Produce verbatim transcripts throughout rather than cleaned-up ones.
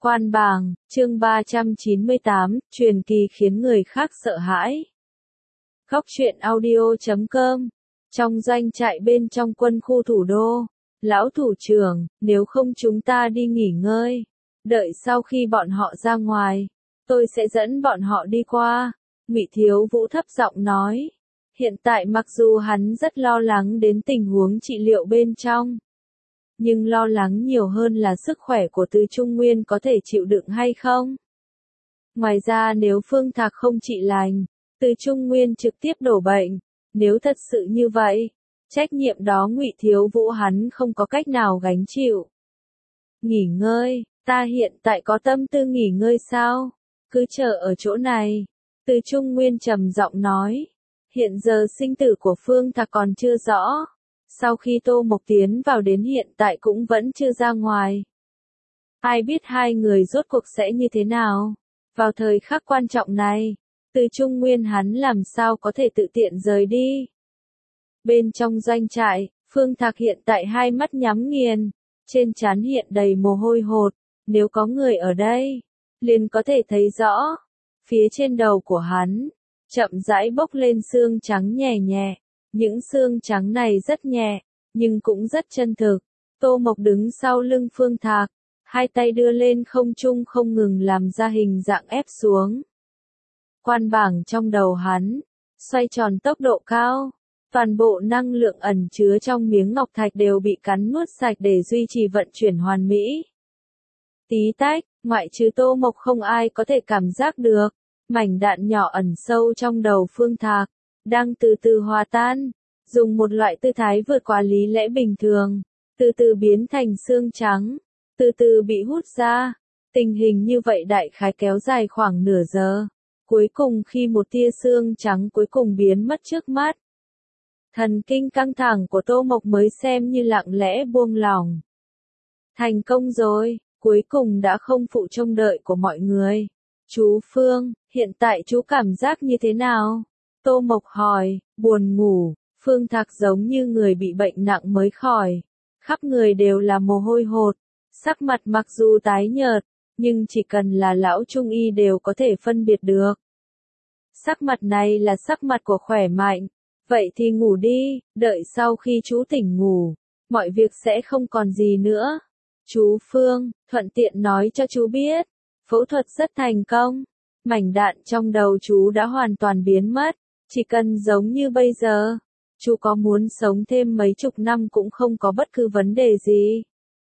Quan bàng, chương ba trăm chín mươi tám, truyền kỳ khiến người khác sợ hãi. Góc truyện audio chấm com. Trong doanh trại bên trong quân khu thủ đô, lão thủ trưởng, nếu không chúng ta đi nghỉ ngơi. Đợi sau khi bọn họ ra ngoài, tôi sẽ dẫn bọn họ đi qua. Ngụy Thiếu Vũ thấp giọng nói. Hiện tại mặc dù hắn rất lo lắng đến tình huống trị liệu bên trong, nhưng lo lắng nhiều hơn là sức khỏe của Từ Trung Nguyên có thể chịu đựng hay không. Ngoài ra nếu Phương Thạc không trị lành, Từ Trung Nguyên trực tiếp đổ bệnh. Nếu thật sự như vậy, trách nhiệm đó Ngụy Thiếu Vũ hắn không có cách nào gánh chịu. Nghỉ ngơi, ta hiện tại có tâm tư nghỉ ngơi sao? Cứ chờ ở chỗ này. Từ Trung Nguyên trầm giọng nói. Hiện giờ sinh tử của Phương Thạc còn chưa rõ. Sau khi Tô Mộc tiến vào đến hiện tại cũng vẫn chưa ra ngoài. Ai biết hai người rốt cuộc sẽ như thế nào? Vào thời khắc quan trọng này, Từ Trung Nguyên hắn làm sao có thể tự tiện rời đi? Bên trong doanh trại, Phương Thạc hiện tại hai mắt nhắm nghiền, trên trán hiện đầy mồ hôi hột, nếu có người ở đây, liền có thể thấy rõ. Phía trên đầu của hắn, chậm rãi bốc lên xương trắng nhẹ nhẹ. Những xương trắng này rất nhẹ, nhưng cũng rất chân thực. Tô Mộc đứng sau lưng Phương Thạc, hai tay đưa lên không trung không ngừng làm ra hình dạng ép xuống. Quan bảng trong đầu hắn, xoay tròn tốc độ cao, toàn bộ năng lượng ẩn chứa trong miếng ngọc thạch đều bị cắn nuốt sạch để duy trì vận chuyển hoàn mỹ. Tí tách, ngoại trừ Tô Mộc không ai có thể cảm giác được, mảnh đạn nhỏ ẩn sâu trong đầu Phương Thạc đang từ từ hòa tan, dùng một loại tư thái vượt qua lý lẽ bình thường, từ từ biến thành xương trắng, từ từ bị hút ra. Tình hình như vậy đại khái kéo dài khoảng nửa giờ, cuối cùng khi một tia xương trắng cuối cùng biến mất trước mắt, thần kinh căng thẳng của Tô Mộc mới xem như lặng lẽ buông lỏng. Thành công rồi, cuối cùng đã không phụ trông đợi của mọi người. Chú Phương, hiện tại chú cảm giác như thế nào? Tô Mộc hỏi. Buồn ngủ. Phương Thạc giống như người bị bệnh nặng mới khỏi, khắp người đều là mồ hôi hột, sắc mặt mặc dù tái nhợt, nhưng chỉ cần là lão trung y đều có thể phân biệt được. Sắc mặt này là sắc mặt của khỏe mạnh, vậy thì ngủ đi, đợi sau khi chú tỉnh ngủ, mọi việc sẽ không còn gì nữa. Chú Phương, thuận tiện nói cho chú biết, phẫu thuật rất thành công, mảnh đạn trong đầu chú đã hoàn toàn biến mất, chỉ cần giống như bây giờ, chú có muốn sống thêm mấy chục năm cũng không có bất cứ vấn đề gì.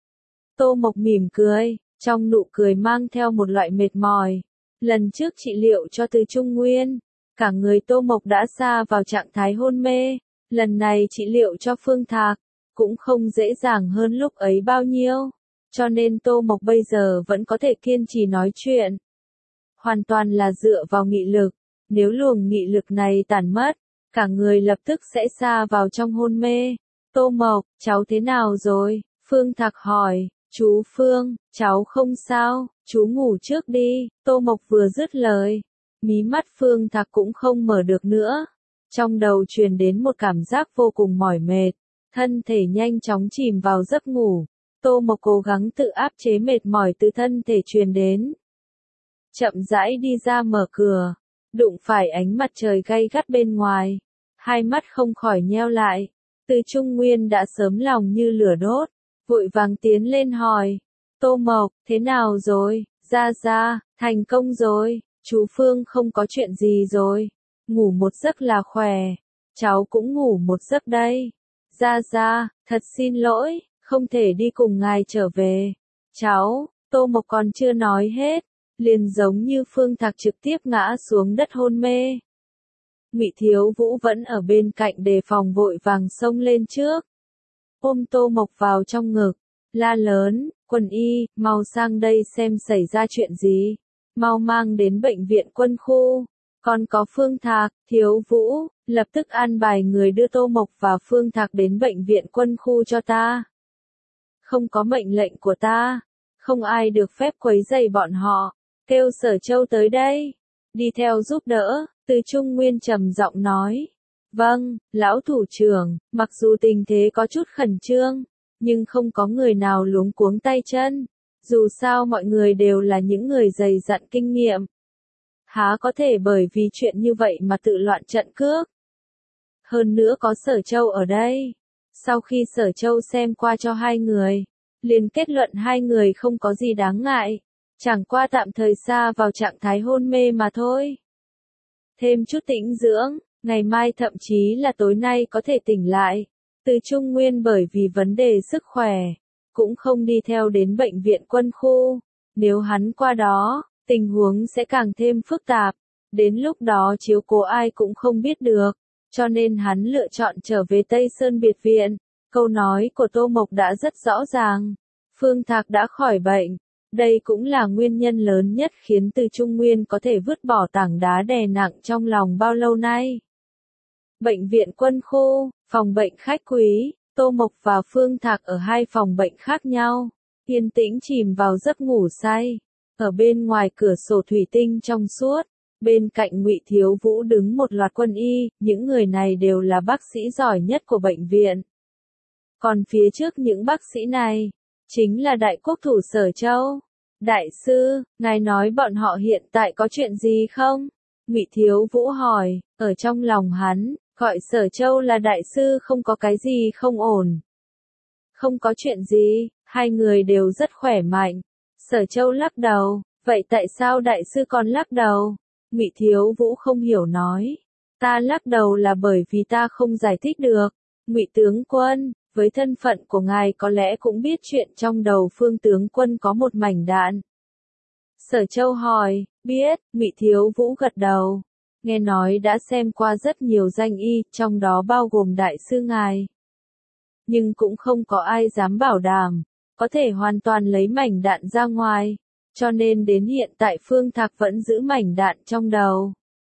Tô Mộc mỉm cười, trong nụ cười mang theo một loại mệt mỏi. Lần trước trị liệu cho Từ Trung Nguyên, cả người Tô Mộc đã sa vào trạng thái hôn mê, lần này trị liệu cho Phương Thạc, cũng không dễ dàng hơn lúc ấy bao nhiêu, cho nên Tô Mộc bây giờ vẫn có thể kiên trì nói chuyện. Hoàn toàn là dựa vào nghị lực, nếu luồng nghị lực này tản mất, cả người lập tức sẽ sa vào trong hôn mê. Tô Mộc, cháu thế nào rồi? Phương Thạc hỏi. Chú Phương, cháu không sao, chú ngủ trước đi. Tô Mộc vừa dứt lời, mí mắt Phương Thạc cũng không mở được nữa. Trong đầu truyền đến một cảm giác vô cùng mỏi mệt, thân thể nhanh chóng chìm vào giấc ngủ. Tô Mộc cố gắng tự áp chế mệt mỏi từ thân thể truyền đến. Chậm rãi đi ra mở cửa, đụng phải ánh mặt trời gay gắt bên ngoài. Hai mắt không khỏi nheo lại. Từ Trung Nguyên đã sớm lòng như lửa đốt, vội vàng tiến lên hỏi. Tô Mộc, thế nào rồi? Ra ra, thành công rồi, chú Phương không có chuyện gì rồi. Ngủ một giấc là khỏe. Cháu cũng ngủ một giấc đây. Ra ra, thật xin lỗi, không thể đi cùng ngài trở về. Cháu, Tô Mộc còn chưa nói hết, liền giống như Phương Thạc trực tiếp ngã xuống đất hôn mê. Ngụy Thiếu Vũ vẫn ở bên cạnh đề phòng vội vàng xông lên trước, ôm Tô Mộc vào trong ngực, la lớn, Quân y, mau sang đây xem xảy ra chuyện gì, mau mang đến bệnh viện quân khu, còn có Phương Thạc. Thiếu Vũ, lập tức an bài người đưa Tô Mộc và Phương Thạc đến bệnh viện quân khu cho ta. Không có mệnh lệnh của ta, không ai được phép quấy rầy bọn họ, kêu Sở Châu tới đây, đi theo giúp đỡ. Từ Trung Nguyên trầm giọng nói. Vâng, lão thủ trưởng, mặc dù tình thế có chút khẩn trương, nhưng không có người nào luống cuống tay chân. Dù sao mọi người đều là những người dày dặn kinh nghiệm. Há có thể bởi vì chuyện như vậy mà tự loạn trận cước. Hơn nữa có Sở Châu ở đây. Sau khi Sở Châu xem qua cho hai người, liền kết luận hai người không có gì đáng ngại. Chẳng qua tạm thời xa vào trạng thái hôn mê mà thôi. Thêm chút tĩnh dưỡng, ngày mai thậm chí là tối nay có thể tỉnh lại. Từ Trung Nguyên bởi vì vấn đề sức khỏe, cũng không đi theo đến bệnh viện quân khu. Nếu hắn qua đó, tình huống sẽ càng thêm phức tạp. Đến lúc đó chiếu cố ai cũng không biết được. Cho nên hắn lựa chọn trở về Tây Sơn biệt viện. Câu nói của Tô Mộc đã rất rõ ràng. Phương Thạc đã khỏi bệnh. Đây cũng là nguyên nhân lớn nhất khiến Từ Trung Nguyên có thể vứt bỏ tảng đá đè nặng trong lòng bao lâu nay. Bệnh viện quân khu, phòng bệnh khách quý, Tô Mộc và Phương Thạc ở hai phòng bệnh khác nhau, yên tĩnh chìm vào giấc ngủ say. Ở bên ngoài cửa sổ thủy tinh trong suốt, bên cạnh Ngụy Thiếu Vũ đứng một loạt quân y, những người này đều là bác sĩ giỏi nhất của bệnh viện. Còn phía trước những bác sĩ này, chính là đại quốc thủ Sở Châu. Đại sư, ngài nói bọn họ hiện tại có chuyện gì không? Ngụy Thiếu Vũ hỏi, ở trong lòng hắn, gọi Sở Châu là đại sư không có cái gì không ổn. Không có chuyện gì, hai người đều rất khỏe mạnh. Sở Châu lắc đầu, vậy tại sao đại sư còn lắc đầu? Ngụy Thiếu Vũ không hiểu nói, ta lắc đầu là bởi vì ta không giải thích được. Ngụy tướng quân, với thân phận của ngài có lẽ cũng biết chuyện trong đầu Phương tướng quân có một mảnh đạn. Sở Châu hỏi, biết, Ngụy Thiếu Vũ gật đầu. Nghe nói đã xem qua rất nhiều danh y, trong đó bao gồm đại sư ngài. Nhưng cũng không có ai dám bảo đảm, có thể hoàn toàn lấy mảnh đạn ra ngoài, cho nên đến hiện tại Phương Thạc vẫn giữ mảnh đạn trong đầu.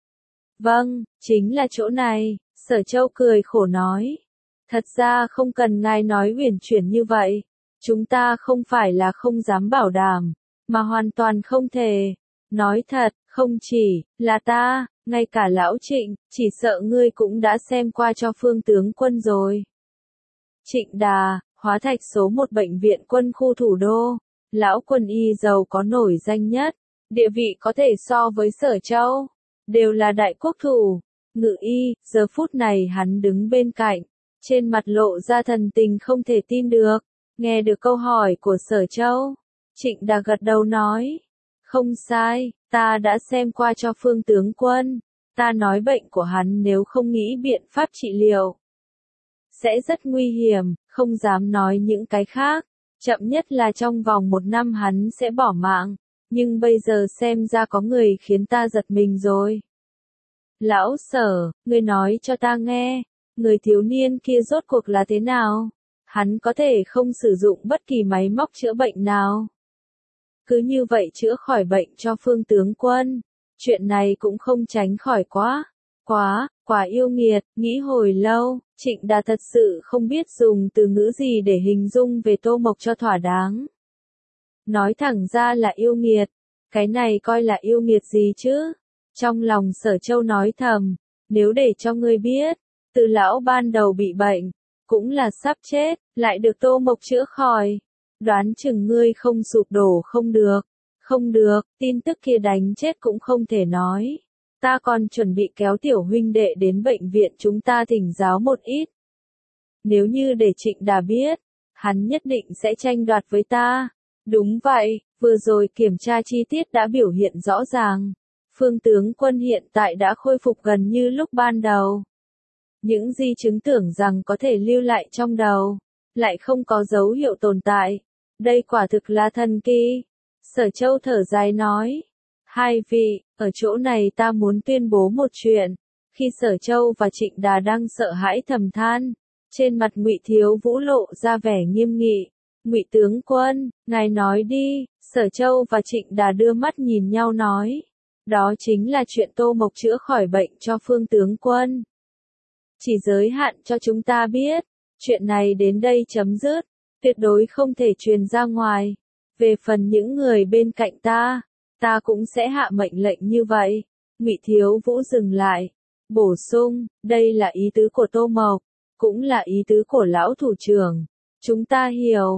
Vâng, chính là chỗ này, Sở Châu cười khổ nói. Thật ra không cần ngài nói uyển chuyển như vậy, chúng ta không phải là không dám bảo đảm, mà hoàn toàn không thể. Nói thật, không chỉ là ta, ngay cả lão Trịnh, chỉ sợ ngươi cũng đã xem qua cho Phương tướng quân rồi. Trịnh Đà, Hóa Thạch số một bệnh viện quân khu thủ đô, lão quân y giàu có nổi danh nhất, địa vị có thể so với Sở Châu, đều là đại quốc thủ. Ngự y, giờ phút này hắn đứng bên cạnh, trên mặt lộ ra thần tình không thể tin được. Nghe được câu hỏi của Sở Châu, Trịnh Đà gật đầu nói, không sai, ta đã xem qua cho Phương tướng quân, ta nói bệnh của hắn nếu không nghĩ biện pháp trị liệu, sẽ rất nguy hiểm, không dám nói những cái khác, chậm nhất là trong vòng một năm hắn sẽ bỏ mạng, nhưng bây giờ xem ra có người khiến ta giật mình rồi. Lão Sở, ngươi nói cho ta nghe, người thiếu niên kia rốt cuộc là thế nào? Hắn có thể không sử dụng bất kỳ máy móc chữa bệnh nào. Cứ như vậy chữa khỏi bệnh cho Phương tướng quân. Chuyện này cũng không tránh khỏi quá. Quá, quá yêu nghiệt, nghĩ hồi lâu, Trịnh Đà thật sự không biết dùng từ ngữ gì để hình dung về Tô Mộc cho thỏa đáng. Nói thẳng ra là yêu nghiệt. Cái này coi là yêu nghiệt gì chứ? Trong lòng Sở Châu nói thầm, nếu để cho ngươi biết, từ lão ban đầu bị bệnh, cũng là sắp chết, lại được Tô Mộc chữa khỏi. Đoán chừng ngươi không sụp đổ không được. Không được, tin tức kia đánh chết cũng không thể nói. Ta còn chuẩn bị kéo tiểu huynh đệ đến bệnh viện chúng ta thỉnh giáo một ít. Nếu như để Trịnh Đà biết, hắn nhất định sẽ tranh đoạt với ta. Đúng vậy, vừa rồi kiểm tra chi tiết đã biểu hiện rõ ràng. Phương tướng quân hiện tại đã khôi phục gần như lúc ban đầu. Những di chứng tưởng rằng có thể lưu lại trong đầu, lại không có dấu hiệu tồn tại. Đây quả thực là thần kỳ. Sở Châu thở dài nói. Hai vị, ở chỗ này ta muốn tuyên bố một chuyện. Khi Sở Châu và Trịnh Đà đang sợ hãi thầm than, trên mặt Ngụy Thiếu Vũ lộ ra vẻ nghiêm nghị. Ngụy tướng quân, ngài nói đi. Sở Châu và Trịnh Đà đưa mắt nhìn nhau nói. Đó chính là chuyện Tô Mộc chữa khỏi bệnh cho Phương tướng quân. Chỉ giới hạn cho chúng ta biết, chuyện này đến đây chấm dứt, tuyệt đối không thể truyền ra ngoài. Về phần những người bên cạnh ta, ta cũng sẽ hạ mệnh lệnh như vậy. Ngụy Thiếu Vũ dừng lại, bổ sung, đây là ý tứ của Tô Mộc, cũng là ý tứ của lão thủ trưởng. Chúng ta hiểu.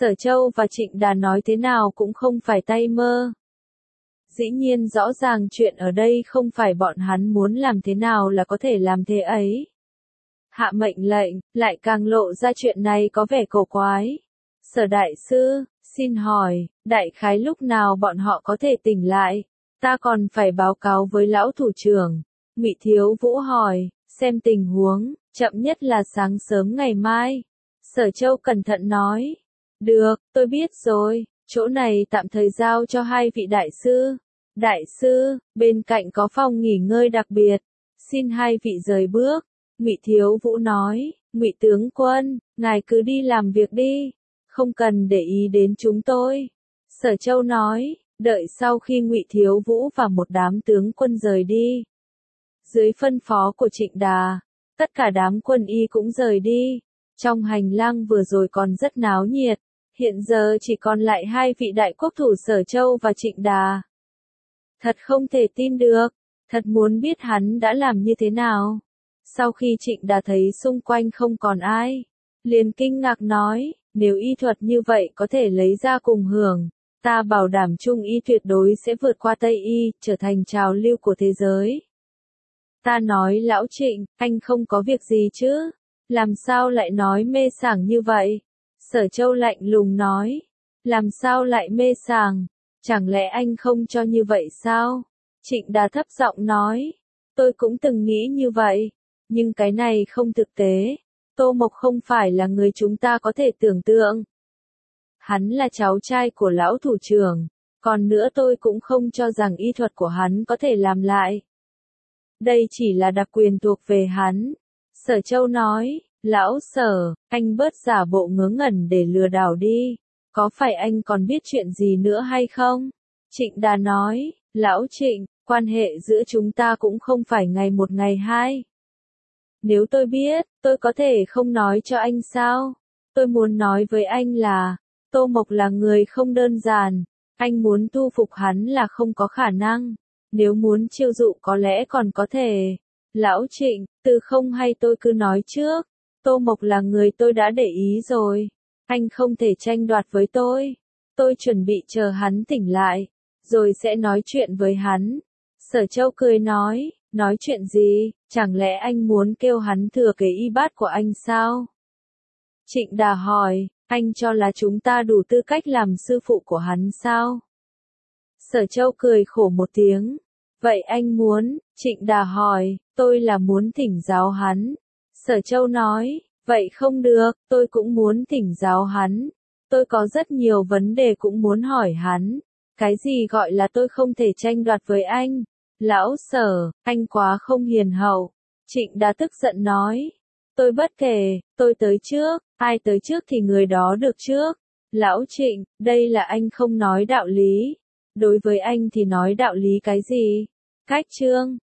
Sở Châu và Trịnh Đà nói thế nào cũng không phải tay mơ. Dĩ nhiên rõ ràng chuyện ở đây không phải bọn hắn muốn làm thế nào là có thể làm thế ấy. Hạ mệnh lệnh, lại càng lộ ra chuyện này có vẻ cổ quái. Sở đại sư, xin hỏi, đại khái lúc nào bọn họ có thể tỉnh lại? Ta còn phải báo cáo với lão thủ trưởng. Ngụy Thiếu Vũ hỏi, xem tình huống, chậm nhất là sáng sớm ngày mai. Sở Châu cẩn thận nói, được, tôi biết rồi, chỗ này tạm thời giao cho hai vị đại sư. Đại sư, bên cạnh có phòng nghỉ ngơi đặc biệt, xin hai vị rời bước. Ngụy Thiếu Vũ nói, Ngụy tướng quân, ngài cứ đi làm việc đi, không cần để ý đến chúng tôi. Sở Châu nói, đợi sau khi Ngụy Thiếu Vũ và một đám tướng quân rời đi. Dưới phân phó của Trịnh Đà, tất cả đám quân y cũng rời đi. Trong hành lang vừa rồi còn rất náo nhiệt, hiện giờ chỉ còn lại hai vị đại quốc thủ Sở Châu và Trịnh Đà. Thật không thể tin được, thật muốn biết hắn đã làm như thế nào. Sau khi Trịnh Đà thấy xung quanh không còn ai, liền kinh ngạc nói, nếu y thuật như vậy có thể lấy ra cùng hưởng, ta bảo đảm Trung y tuyệt đối sẽ vượt qua Tây y, trở thành trào lưu của thế giới. Ta nói lão Trịnh, anh không có việc gì chứ? Làm sao lại nói mê sảng như vậy? Sở Châu lạnh lùng nói, làm sao lại mê sảng? Chẳng lẽ anh không cho như vậy sao? Trịnh Đà thấp giọng nói, tôi cũng từng nghĩ như vậy, nhưng cái này không thực tế. Tô Mộc không phải là người chúng ta có thể tưởng tượng. Hắn là cháu trai của lão thủ trưởng, còn nữa tôi cũng không cho rằng y thuật của hắn có thể làm lại. Đây chỉ là đặc quyền thuộc về hắn. Sở Châu nói, lão Sở, anh bớt giả bộ ngớ ngẩn để lừa đảo đi. Có phải anh còn biết chuyện gì nữa hay không? Trịnh Đà nói, lão Trịnh, quan hệ giữa chúng ta cũng không phải ngày một ngày hai. Nếu tôi biết, tôi có thể không nói cho anh sao? Tôi muốn nói với anh là, Tô Mộc là người không đơn giản, anh muốn thu phục hắn là không có khả năng. Nếu muốn chiêu dụ có lẽ còn có thể. Lão Trịnh, từ không hay tôi cứ nói trước. Tô Mộc là người tôi đã để ý rồi. Anh không thể tranh đoạt với tôi. Tôi chuẩn bị chờ hắn tỉnh lại, rồi sẽ nói chuyện với hắn. Sở Châu cười nói, nói chuyện gì, chẳng lẽ anh muốn kêu hắn thừa kế y bát của anh sao? Trịnh Đà hỏi, anh cho là chúng ta đủ tư cách làm sư phụ của hắn sao? Sở Châu cười khổ một tiếng. Vậy anh muốn, Trịnh Đà hỏi, tôi là muốn thỉnh giáo hắn. Sở Châu nói, vậy không được, tôi cũng muốn thỉnh giáo hắn. Tôi có rất nhiều vấn đề cũng muốn hỏi hắn. Cái gì gọi là tôi không thể tranh đoạt với anh? Lão Sở, anh quá không hiền hậu. Trịnh Đà tức giận nói. Tôi bất kể, tôi tới trước, ai tới trước thì người đó được trước. Lão Trịnh, đây là anh không nói đạo lý. Đối với anh thì nói đạo lý cái gì? Cách chương